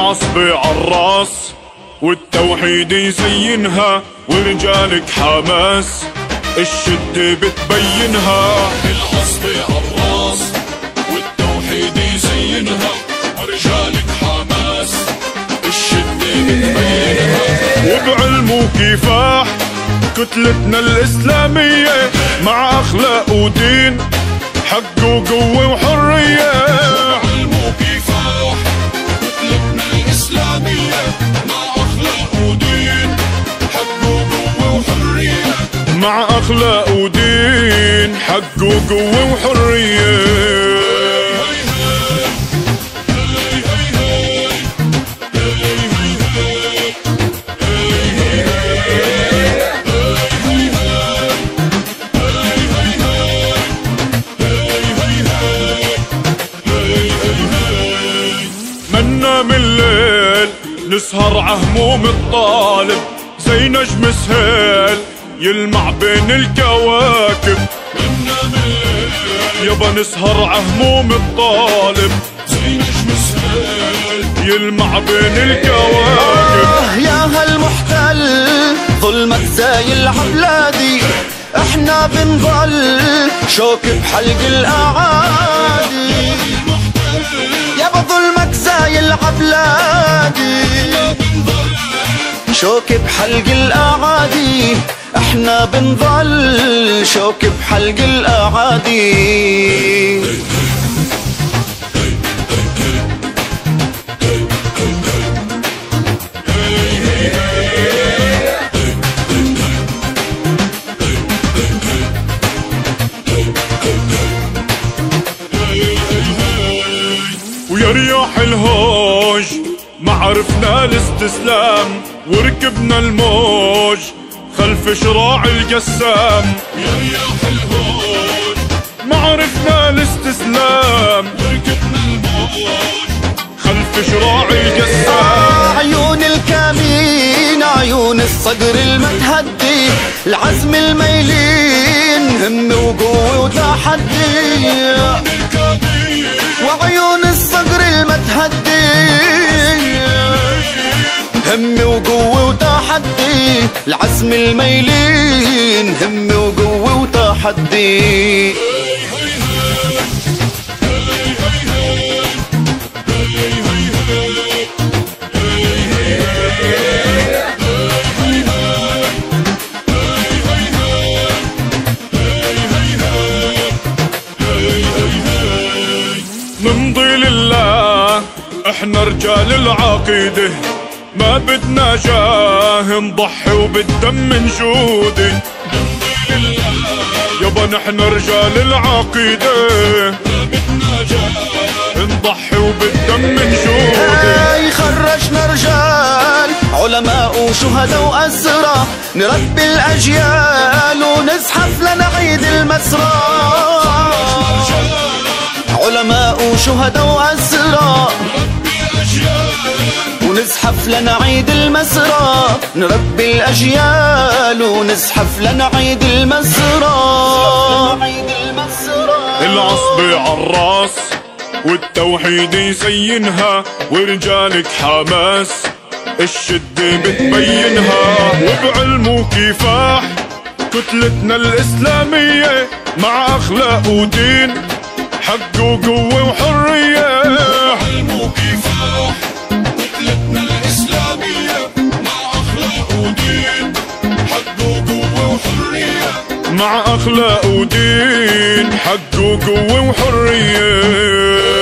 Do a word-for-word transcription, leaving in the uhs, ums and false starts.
العصبة عالراس والتوحيد يزينها، ورجالك حماس الشدة بتبينها. العصبة عالراس والتوحيد يزينها، ورجالك حماس الشدة بتبينها. وبعلم وكفاح كتلتنا الإسلامية، مع أخلاق ودين حق وقوة وحرية. وبعلم وكفاح كتلتنا الإسلامية، مع أخلاق ودين حق وقوة وحرية. مع أخلاق ودين حق وقوة وحرية. منا من الليل نسهر عهموم الطالب، زي نجم سهيل يلمع بين الكواكب. منا من الليل يابا نسهر عهموم الطالب، زي نجم سهيل يلمع بين الكواكب. آه يا هالمحتل ظلمك زايل عبلادي، احنا بنظل شوك بحلق الاعادي. يابا ظلمك زايل عبلادي، شوك بحلق الاعادي. احنا بنظل شوك بحلق الاعادي. ويا رياح الهوج ما عرفنا الاستسلام، وركبنا الموج خلف شراع القسام. يا رياح الهوج ما عرفنا الاستسلام، وركبنا الموج خلف شراع القسام. عيون الكامين عيون الصقر المتهدي، العزم الميلين هم وقوة وتحدي. وعيون الصقر المتهدي هم وقوة وتحدي، العزم الميلين هم وقوة وتحدي. نمضي لله احنا رجال العقيدة، ما بدنا جاه نضحي وبالدم نجودي. يابا نحن رجال العقيدة، ما بدنا جاه نضحي وبالدم نجودي. هاي خرجنا رجال علماء وشهداء وأسرى، نربي الأجيال ونزحف لنعيد المسرى. علماء وشهداء وأسرى ونزحف لنعيد المسرى، نربي الأجيال ونزحف لنعيد المسرى. العصبة عالراس والتوحيد يزينها، ورجالك حماس الشدة بتبينها. وبعلم وكفاح كتلتنا الإسلامية، مع أخلاق ودين حق وقوة وحرية. وبعلم وكفاح كتلتنا الإسلامية، مع أخلاق ودين حق وقوة وحرية. مع أخلاق ودين حق وقوة وحرية.